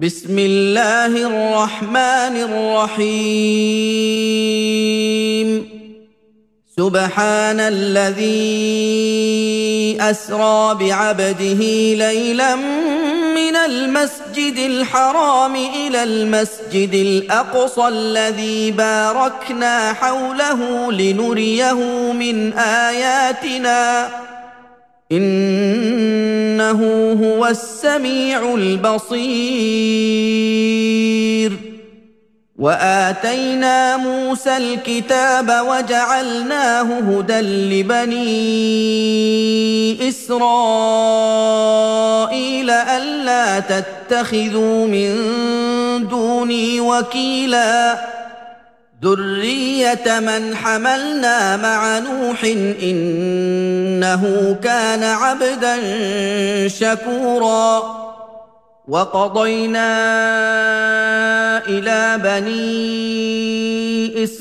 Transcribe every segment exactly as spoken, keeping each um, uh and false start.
بسم الله الرحمن الرحيم سبحان الذي أسرى بعبده ليلا من المسجد الحرام إلى المسجد الأقصى الذي باركنا حوله لنريه من آياتنا إنه هو السميع البصير وآتينا موسى الكتاب وجعلناه هدى لبني إسرائيل ألا تتخذوا من دوني وكيلا ذرية من حملنا مع نوح إنه كان عبدا شكورا وقضينا إلى بني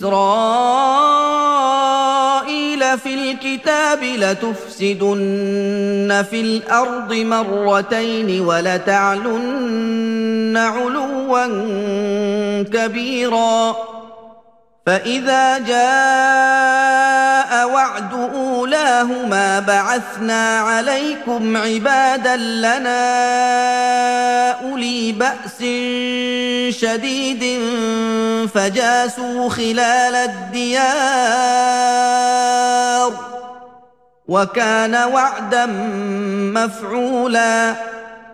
إسرائيل في الكتاب لتفسدن في الأرض مرتين ولتعلن علوا كبيرا فإذا جاء وعد أولاهما بعثنا عليكم عبادا لنا أولي بأس شديد فجاسوا خلال الديار وكان وعدا مفعولا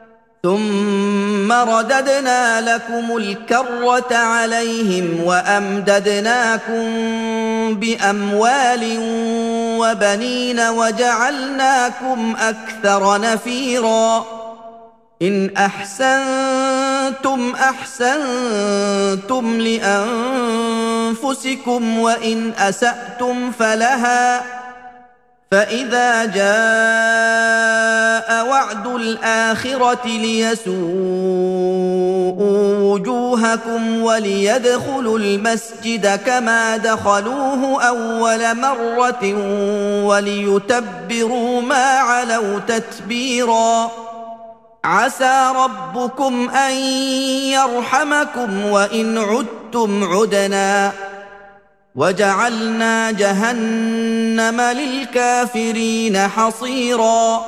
ثم رددنا لكم الكرة عليهم وأمددناكم بأموال وبنين وجعلناكم أكثر نفيرا إن أحسنتم أحسنتم لأنفسكم وإن أسأتم فلها فإذا جاء وعد الآخرة ليسوءوا وجوهكم وليدخلوا المسجد كما دخلوه أول مرة وليتبروا ما علوا تتبيرا عسى ربكم أن يرحمكم وإن عدتم عدنا وجعلنا جهنم للكافرين حصيرا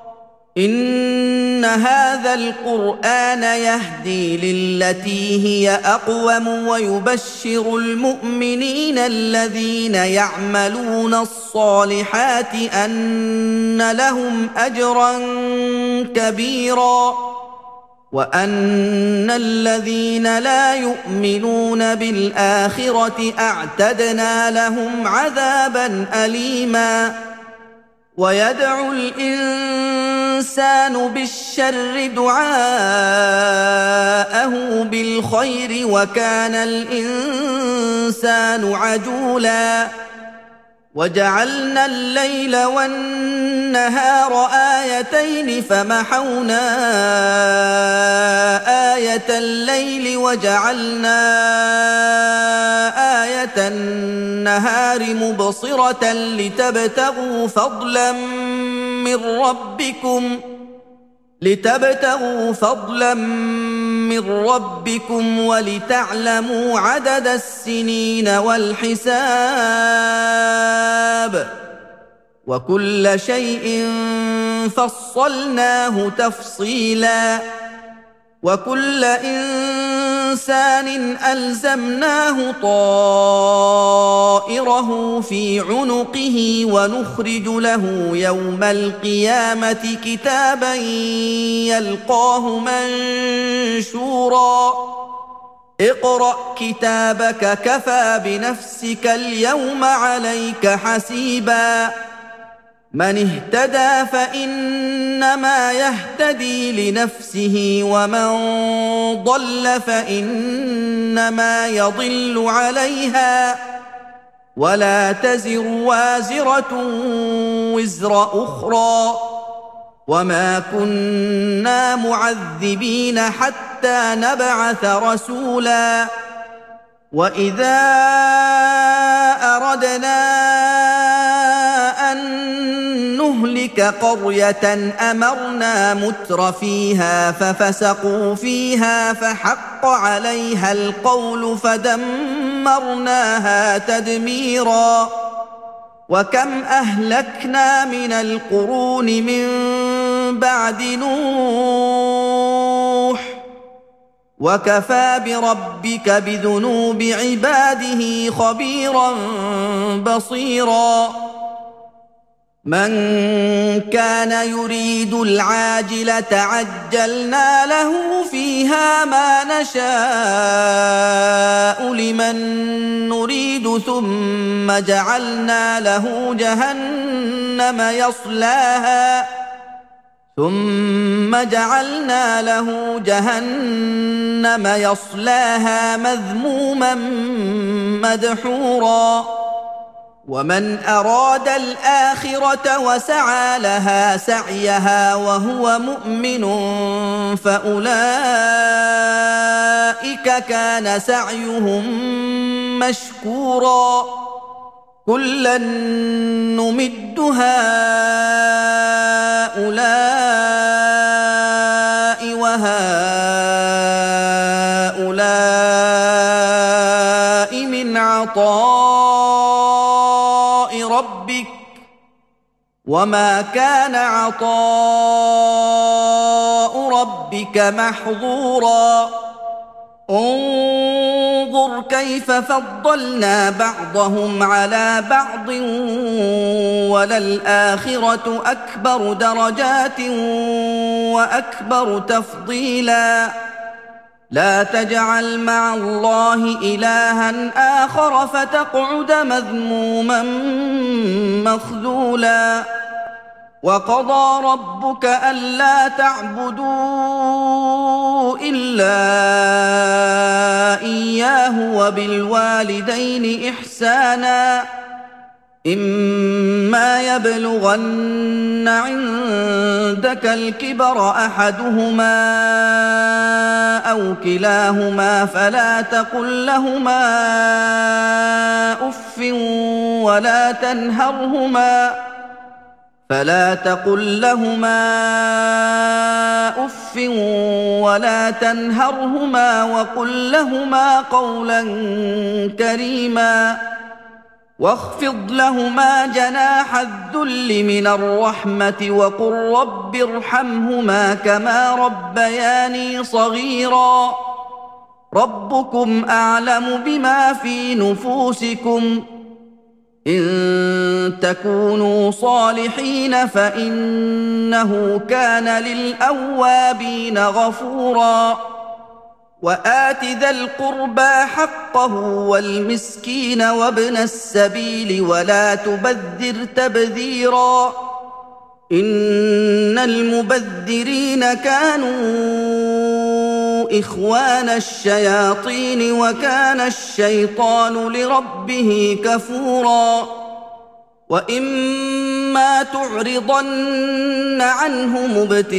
إن هذا القرآن يهدي للتي هي أقوم ويبشر المؤمنين الذين يعملون الصالحات أن لهم أجرا كبيرا وأن الذين لا يؤمنون بالآخرة أعتدنا لهم عذابا أليما ويدعو الإنسان بالشر دعاءه بالخير وكان الإنسان عجولا وجعلنا الليل والنهار آيتين فمحونا آية الليل وجعلنا آية النهار مبصرة لتبتغوا فضلا من ربكم لتبتغوا فضلا من ربكم ولتعلموا عدد السنين والحساب وكل شيء فصلناه تفصيلا وكل إنسان ألزمناه طائره في عنقه ونخرج له يوم القيامة كتابا يلقاه منشورا اقرأ كتابك كفى بنفسك اليوم عليك حسيبا من اهتدى فإنما يهتدي لنفسه ومن ضل فإنما يضل عليها ولا تزر وازرة وزر أخرى وما كنا معذبين حتى نبعث رسولا وإذا أردنا أن نهلك نهلك قرية أمرنا متر فيها ففسقوا فيها فحق عليها القول فدمرناها تدميرا وكم أهلكنا من القرون من بعد نوح وكفى بربك بذنوب عباده خبيرا بصيرا من كان يريد العاجلة عجلنا له فيها ما نشاء لمن نريد ثم جعلنا له جهنم يصلاها ثم جعلنا له جهنم يصلاها مذموما مدحورا ومن أراد الآخرة وسعى لها سعيها وهو مؤمن فأولئك كان سعيهم مشكورا كلا نمد هؤلاء وهؤلاء من عطاء ربك وما كان عطاء ربك محظورا انظر كيف فضلنا بعضهم على بعض وللآخرة أكبر درجات وأكبر تفضيلا لا تجعل مع الله إلها آخر فتقعد مذموما مخذولا وقضى ربك ألا تعبدوا إلا إياه وبالوالدين إحسانا إما يبلغن عندك الكبر أحدهما أو كلاهما فلا تقل لهما أف ولا تنهرهما فلا تقل لهما أف ولا تنهرهما وقل لهما قولا كريما واخفض لهما جناح الذل من الرحمة وقل رب ارحمهما كما ربياني صغيرا ربكم أعلم بما في نفوسكم إن تكونوا صالحين فإنه كان للأوابين غفورا وآت ذا القربى حقه والمسكين وابن السبيل ولا تبذر تبذيرا إن المبذرين كانوا إخوان الشياطين وكان الشيطان لربه كفورا وإما تعرضن عنهم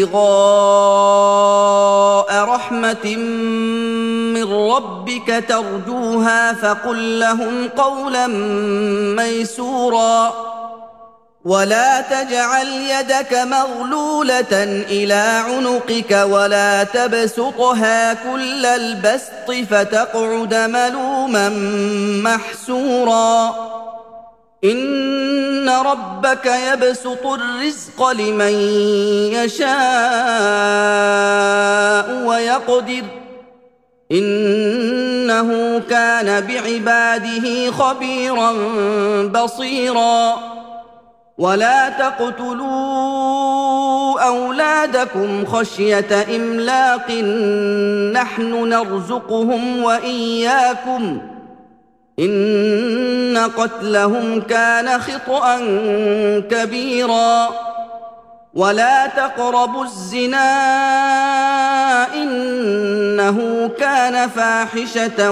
ابتغاء رحمة من ربك ترجوها فقل لهم قولا ميسورا ولا تجعل يدك مغلولة إلى عنقك ولا تبسطها كل البسط فتقعد ملوما محسورا إن ربك يبسط الرزق لمن يشاء ويقدر إنه كان بعباده خبيرا بصيرا ولا تقتلوا أولادكم خشية إملاق نحن نرزقهم وإياكم إن قتلهم كان خطأ كبيرا ولا تقربوا الزنا إنه كان فاحشة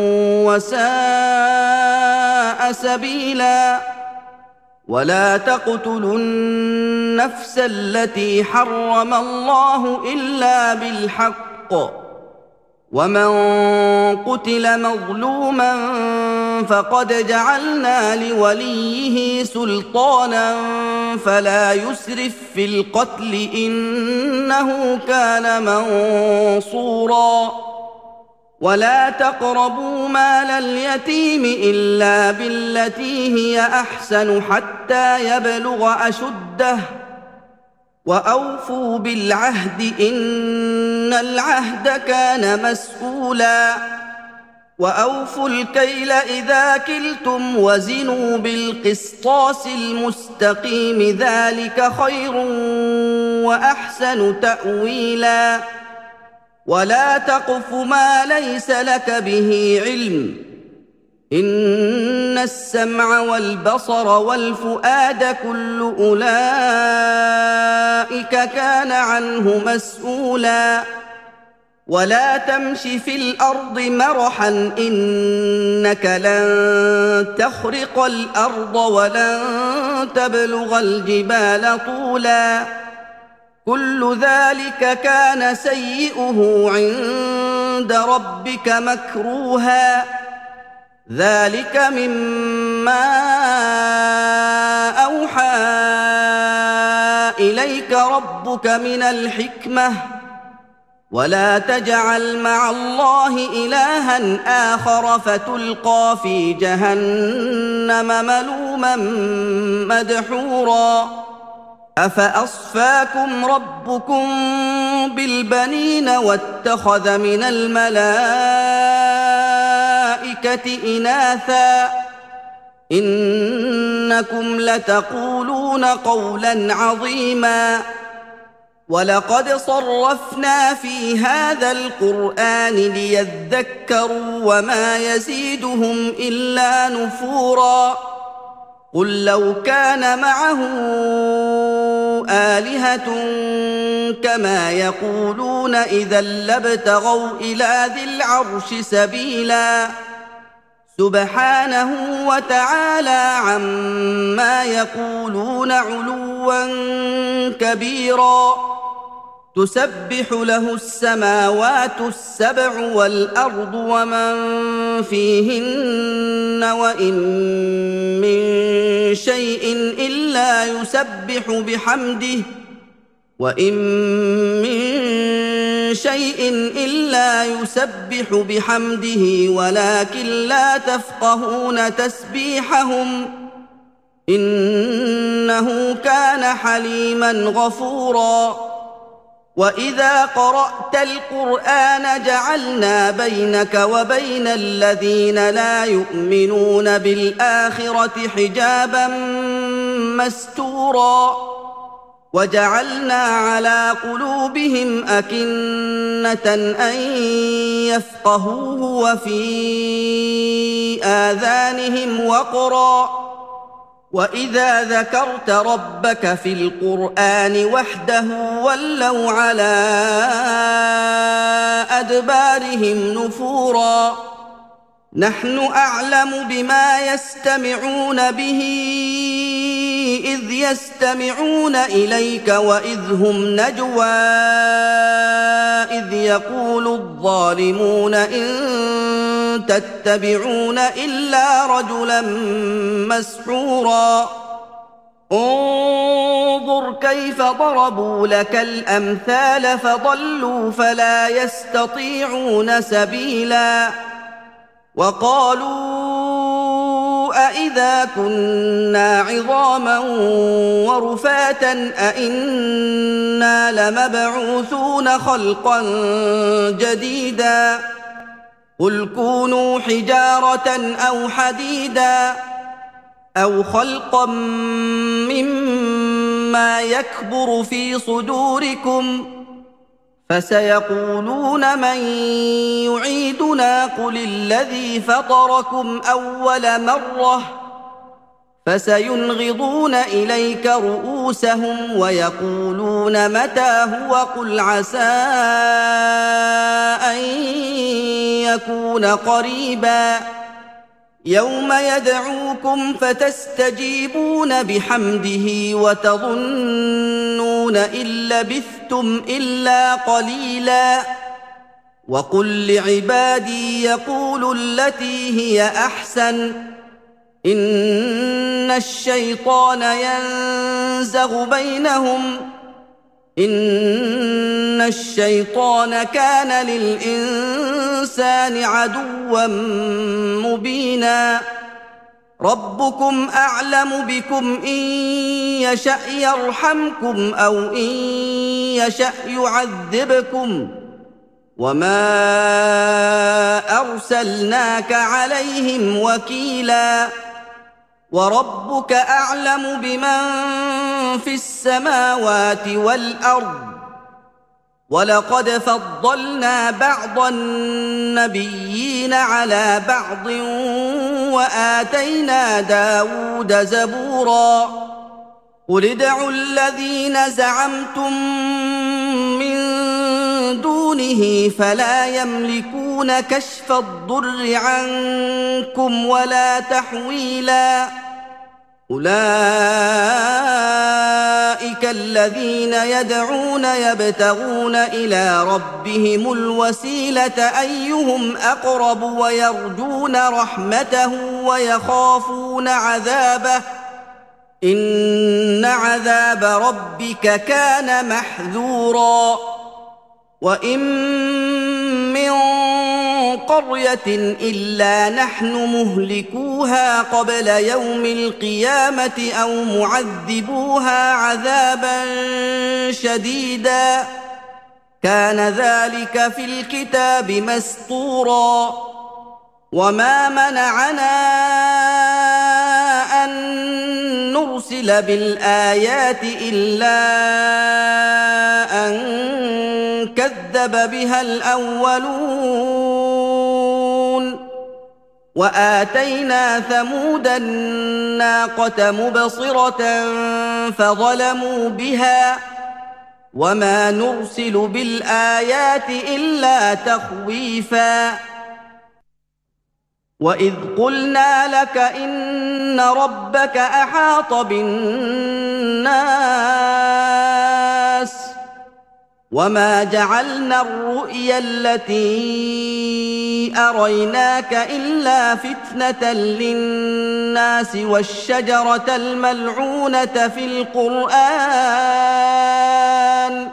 وساء سبيلا ولا تقتلوا النفس التي حرم الله إلا بالحق ومن قتل مظلوما فقد جعلنا لوليه سلطانا فلا يسرف في القتل إنه كان منصورا ولا تقربوا مال اليتيم إلا بالتي هي أحسن حتى يبلغ أشده وأوفوا بالعهد إن العهد كان مسؤولا وأوفوا الكيل إذا كلتم وزنوا بالقسطاس المستقيم ذلك خير وأحسن تأويلا ولا تقف ما ليس لك به علم إن السمع والبصر والفؤاد كل أولئك كان عنه مسؤولا ولا تمش في الأرض مرحا إنك لن تخرق الأرض ولن تبلغ الجبال طولا كل ذلك كان سيئه عند ربك مكروها ذلك مما أوحى إليك ربك من الحكمة ولا تجعل مع الله إلها آخر فتلقى في جهنم ملوما مدحورا أفأصفاكم ربكم بالبنين واتخذ من الملائكة إناثا إنكم لتقولون قولا عظيما ولقد صرفنا في هذا القرآن ليذكروا وما يزيدهم إلا نفورا قل لو كان معه آلهة كما يقولون إذا لابتغوا إلى ذي العرش سبيلا سبحانه وتعالى عما يقولون علوا كبيرا تسبح له السماوات السبع والأرض ومن فيهن وإن من شيء إلا يسبح بحمده وإن من شيء إلا يسبح بحمده ولكن لا تفقهون تسبيحهم إنه كان حليما غفورا وإذا قرأت القرآن جعلنا بينك وبين الذين لا يؤمنون بالآخرة حجابا مستورا وجعلنا على قلوبهم أكنة أن يفقهوه وفي آذانهم وقرا وإذا ذكرت ربك في القرآن وحده ولوا على أدبارهم نفورا نحن أعلم بما يستمعون به إذ يستمعون إليك وإذ هم نجوى إذ يقول الظالمون إن تتبعون إلا رجلا مسحورا انظر كيف ضربوا لك الأمثال فضلوا فلا يستطيعون سبيلا وقالوا أإذا كنا عظاما ورفاتا أإنا لمبعوثون خلقا جديدا قل كونوا حجارة أو حديدا أو خلقا مما يكبر في صدوركم فسيقولون من يعيدنا قل الذي فطركم أول مرة فسينغضون إليك رؤوسهم ويقولون متى هو قل عسى أن يكون قريبا يوم يدعوكم فتستجيبون بحمده وتظنون إن لبثتم إلا قليلا وقل لعبادي يقولوا التي هي أحسن إن الشيطان ينزغ بينهم إن الشيطان كان للإنسان عدوا مبينا ربكم أعلم بكم إن يشأ يرحمكم أو إن يشأ يعذبكم وما أرسلناك عليهم وكيلا وربك أعلم بمن في السماوات والأرض ولقد فضلنا بعض النبيين على بعض وآتينا داود زبورا قل ادعوا الذين زعمتم من دونه فلا يملكون كشف الضر عنكم ولا تحويلا أولئك الذين يدعون يبتغون إلى ربهم الوسيلة أيهم أقرب ويرجون رحمته ويخافون عذابه إن عذاب ربك كان محذورا وإن من قرية إلا نحن مهلكوها قبل يوم القيامة أو معذبوها عذابا شديدا كان ذلك في الكتاب مسطورا وما منعنا أن نرسل بالآيات إلا أن كذب بها الأولون وآتينا ثمود الناقة مبصرة فظلموا بها وما نرسل بالآيات إلا تخويفا وإذ قلنا لك إن ربك أحاط بالناس وما جعلنا الرؤيا التي أريناك إلا فتنة للناس والشجرة الملعونة في القرآن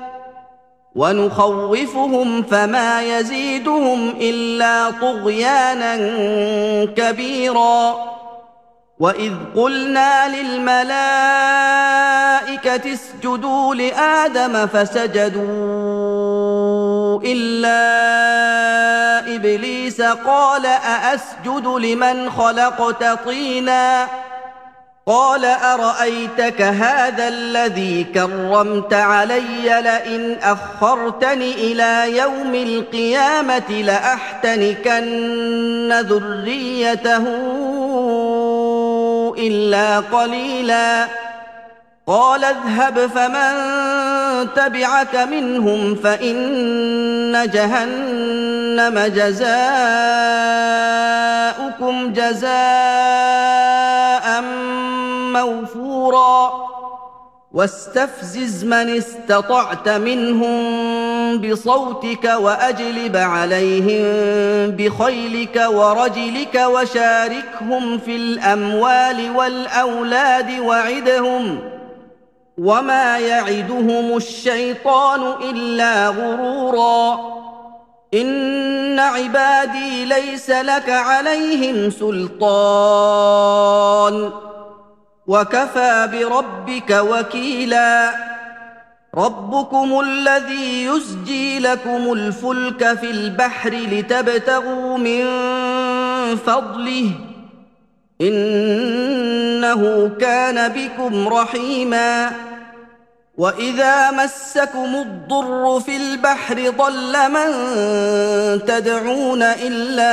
ونخوفهم فما يزيدهم إلا طغيانا كبيرا وإذ قلنا للملائكة اسجدوا لآدم فسجدوا إلا إبليس قال أأسجد لمن خلقت طينا قال أرأيتك هذا الذي كرمت علي لئن أخرتني إلى يوم القيامة لأحتنكن ذريته إلا قليلا قال اذهب فمن تبعك منهم فإن جهنم جزاؤكم جزاء موفورا واستفزز من استطعت منهم بصوتك وأجلب عليهم بخيلك ورجلك وشاركهم في الأموال والأولاد وعدهم وما يعدهم الشيطان إلا غرورا إن عبادي ليس لك عليهم سلطان وكفى بربك وكيلا ربكم الذي يزجي لكم الفلك في البحر لتبتغوا من فضله إنه كان بكم رحيما وإذا مسكم الضر في البحر ضل من تدعون إلا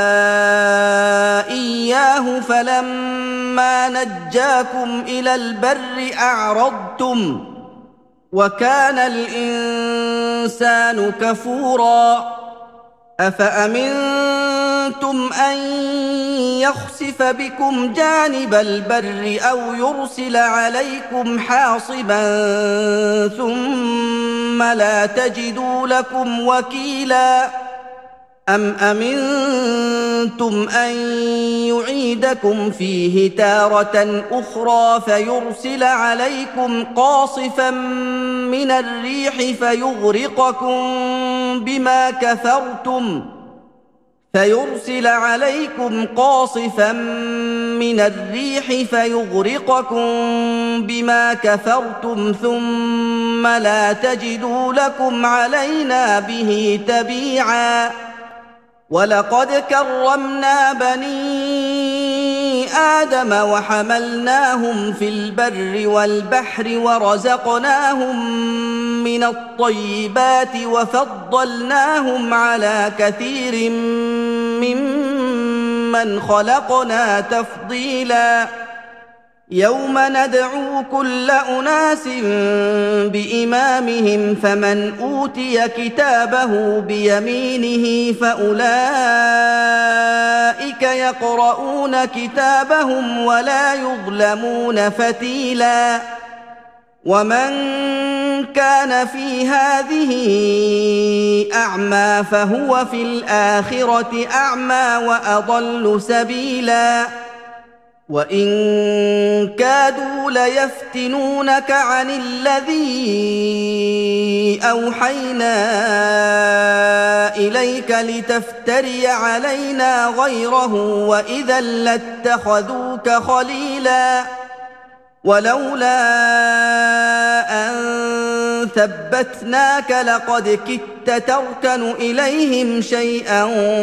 إياه فلما نجاكم إلى البر أعرضتم وكان الإنسان كفورا أفأمنتم أن يخسف بكم جانب البر أو يرسل عليكم حاصبا ثم لا تجدوا لكم وكيلا أَمْ أَمِنتُمْ أَن يُعِيدَكُمْ فِيهِ تَارَةً أُخْرَىٰ فَيُرْسِلَ عَلَيْكُمْ قَاصِفًا مِّنَ الرِّيحِ فَيُغْرِقَكُم بِمَا كَفَرْتُمْ فيرسل عليكم قاصفا من الريح فيغرقكم بما كفرتم ثم لا تجدوا لكم علينا به تبيعا ولقد كرمنا بني آدم وحملناهم في البر والبحر ورزقناهم من الطيبات وفضلناهم على كثير ممن خلقنا تفضيلا يوم ندعو كل أناس بإمامهم فمن أوتي كتابه بيمينه فأولئك يقرؤون كتابهم ولا يظلمون فتيلا ومن كان في هذه أعمى فهو في الآخرة أعمى وأضل سبيلا وإن كادوا ليفتنونك عن الذي أوحينا إليك لتفتري علينا غيره وإذا لاتخذوك خليلا ولولا أن ثبتناك لقد كدت تركن إليهم شيئا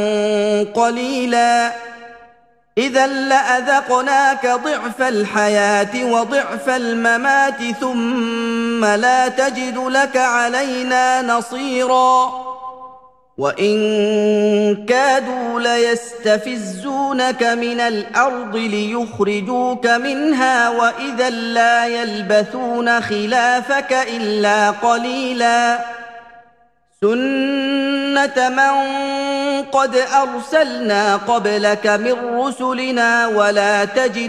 قليلا إذا لأذقناك ضعف الحياة وضعف الممات ثم لا تجد لك علينا نصيرا وإن كادوا ليستفزونك من الأرض ليخرجوك منها وإذا لا يلبثون خلافك إلا قليلا سنة من قد أرسلنا قبلك من رسلنا ولا تجد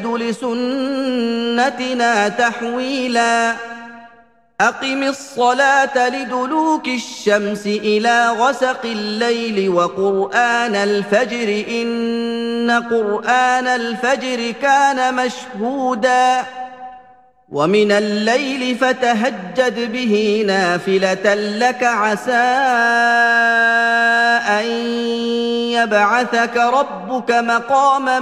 لسنتنا تحويلا أقم الصلاة لدلوك الشمس إلى غسق الليل وقرآن الفجر إن قرآن الفجر كان مشهودا ومن الليل فتهجد به نافلة لك عسى أن يبعثك ربك مقاما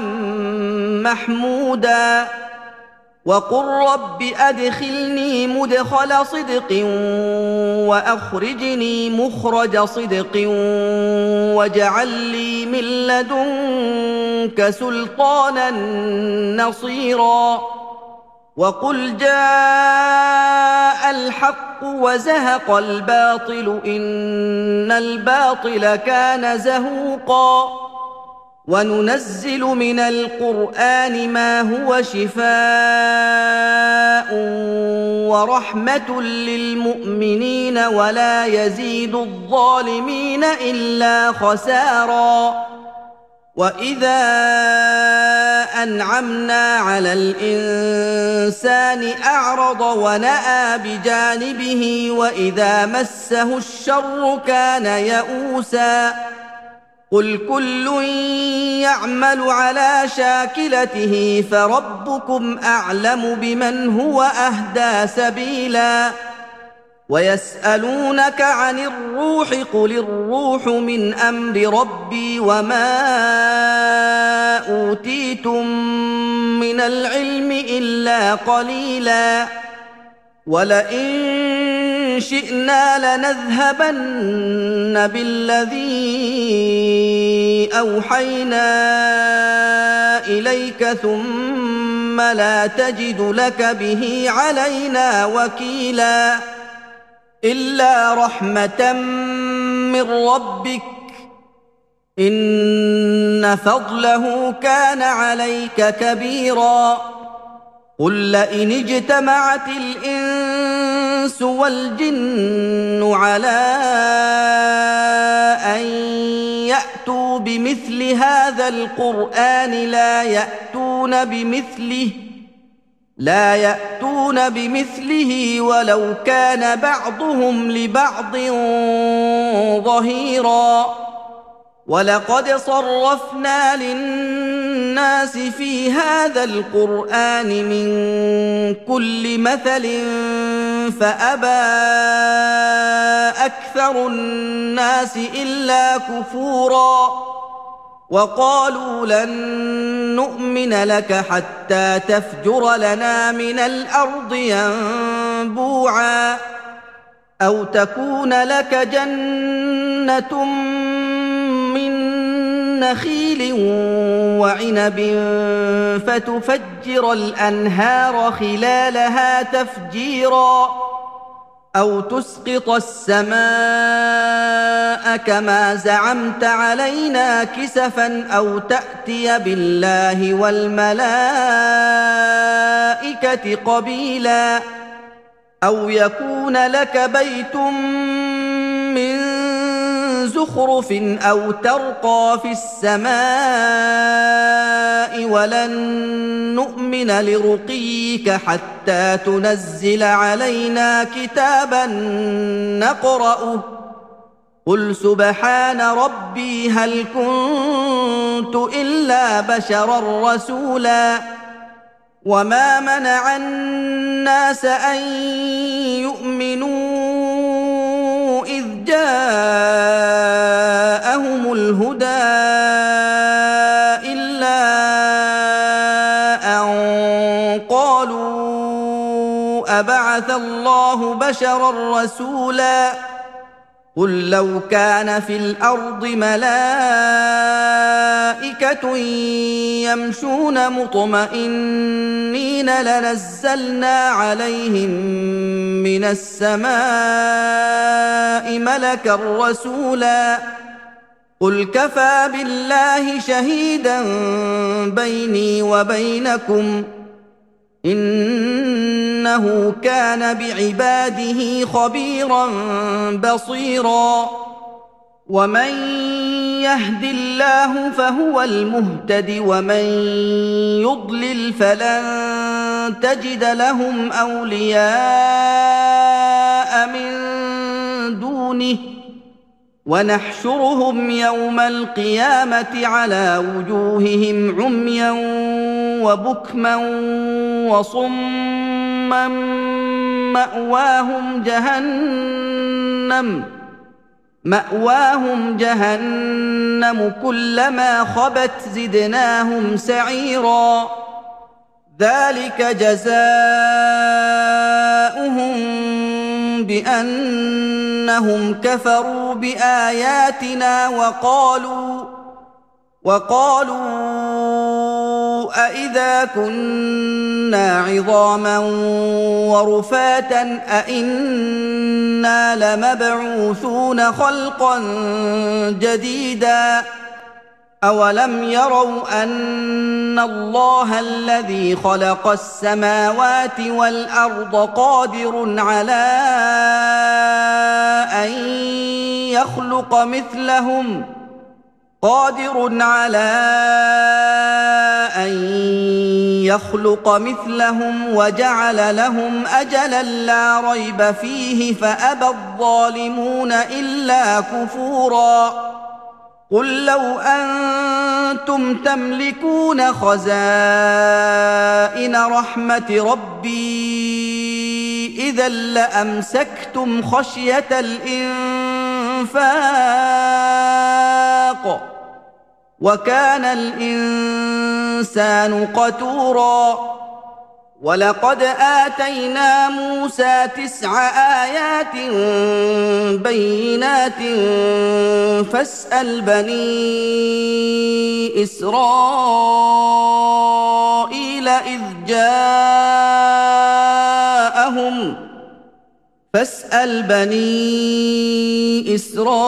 محمودا وقل رب أدخلني مدخل صدق وأخرجني مخرج صدق واجعل لي من لدنك سلطانا نصيرا وقل جاء الحق وزهق الباطل إن الباطل كان زهوقا وننزل من القرآن ما هو شفاء ورحمة للمؤمنين ولا يزيد الظالمين إلا خسارا وإذا أنعمنا على الإنسان أعرض ونأى بجانبه وإذا مسه الشر كان يئوسا قل كل يعمل على شاكلته فربكم أعلم بمن هو أهدى سبيلا ويسألونك عن الروح قل الروح من أمر ربي وما أوتيتم من العلم إلا قليلا ولئن شئنا لنذهبن بالذي أوحينا إليك ثم لا تجد لك به علينا وكيلا إلا رحمة من ربك إن فضله كان عليك كبيرا قل لئن اجتمعت الإنس والجن على أن يأتوا بمثل هذا القرآن لا يأتون بمثله لا يأتون بمثله ولو كان بعضهم لبعض ظهيرا ولقد صرفنا للناس في هذا القرآن من كل مثل فأبى أكثر الناس إلا كفورا وقالوا لن نؤمن لك حتى تفجر لنا من الأرض ينبوعا أو تكون لك جنة من نخيل وعنب فتفجر الأنهار خلالها تفجيرا أو تسقط السماء كما زعمت علينا كسفا أو تأتي بالله والملائكة قبيلا أو يكون لك بيت من زخرف أو ترقى في السماء ولن نؤمن لرقيك حتى تنزل علينا كتابا نقرأه قل سبحان ربي هل كنت إلا بشرا رسولا وما منع الناس أن يؤمنوا إذ جاءهم الهدى إلا أن قالوا أبعث الله بشرا رسولا قل لو كان في الأرض ملائكة يمشون مطمئنين لنزلنا عليهم من السماء ملكا رسولا قل كفى بالله شهيدا بيني وبينكم إنه كان بعباده خبيرا بصيرا ومن يهد الله فهو المهتد ومن يضلل فلن تجد لهم أولياء من دونه ونحشرهم يوم القيامة على وجوههم عميا وبكما وصما مأواهم جهنم مأواهم جهنم كلما خبت زدناهم سعيرا ذلك جزاؤهم بأنهم كفروا بآياتنا وقالوا وقالوا أإذا كنا عظاما ورفاتا أإنا لمبعوثون خلقا جديدا أولم يروا أن الله الذي خلق السماوات والأرض قادر على أن يخلق مثلهم قادر على أن يخلق مثلهم وجعل لهم أجلا لا ريب فيه فأبى الظالمون إلا كفورا قل لو أنتم تملكون خزائن رحمة ربي إذا لأمسكتم خشية الإنفاق وكان الإنسان قتورا ولقد آتينا موسى تسع آيات بينات فاسأل بني إسرائيل إذ جاءهم فاسأل بني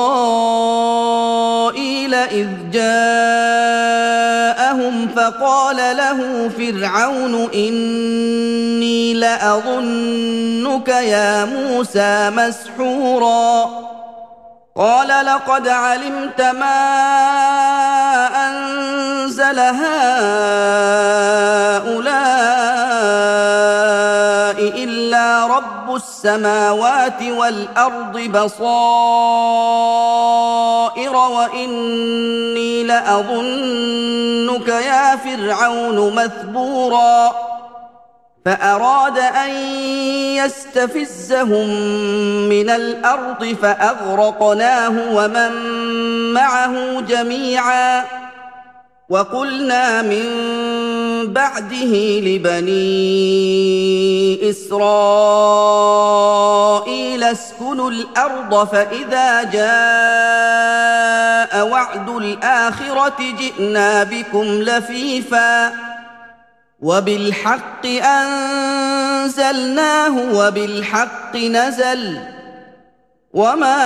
إسرائيل إذ جاءهم فقال له فرعون إني لأظنك يا موسى مسحورا قال لقد علمت ما أنزل هؤلاء إلا رب السماوات السماوات والأرض بصائر وإني لأظنك يا فرعون مثبورا فأراد أن يستفزهم من الأرض فأغرقناه ومن معه جميعا وقلنا من بعده لبني إسرائيل اسكنوا الأرض فإذا جاء وعد الآخرة جئنا بكم لفيفا وبالحق أنزلناه وبالحق نزل وما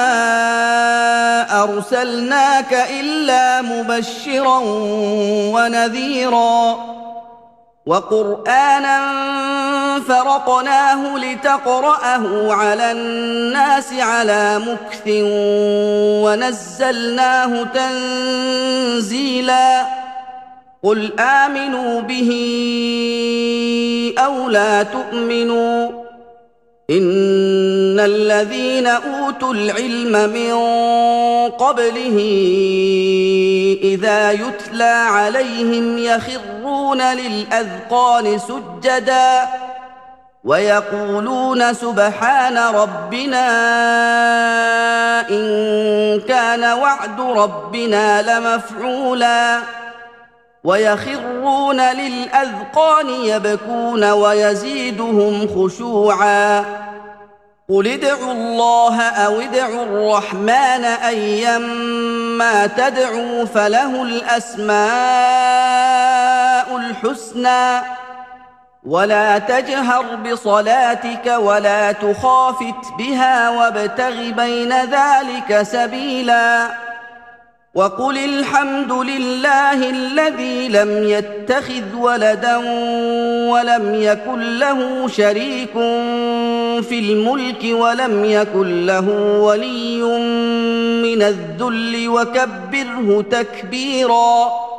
أرسلناك إلا مبشرا ونذيرا وقرآنا فرقناه لتقرأه على الناس على مكث ونزلناه تنزيلا قل آمنوا به أو لا تؤمنوا إن الذين أوتوا العلم من قبله إذا يتلى عليهم يخرون للأذقان سجدا ويقولون سبحان ربنا إن كان وعد ربنا لمفعولا ويخرون للأذقان يبكون ويزيدهم خشوعا قل ادعوا الله أو ادعوا الرحمن أيما تدعوا فله الأسماء الحسنى ولا تجهر بصلاتك ولا تخافت بها وابتغ بين ذلك سبيلا وقل الحمد لله الذي لم يتخذ ولدا ولم يكن له شريك في الملك ولم يكن له ولي من الذل وكبره تكبيرا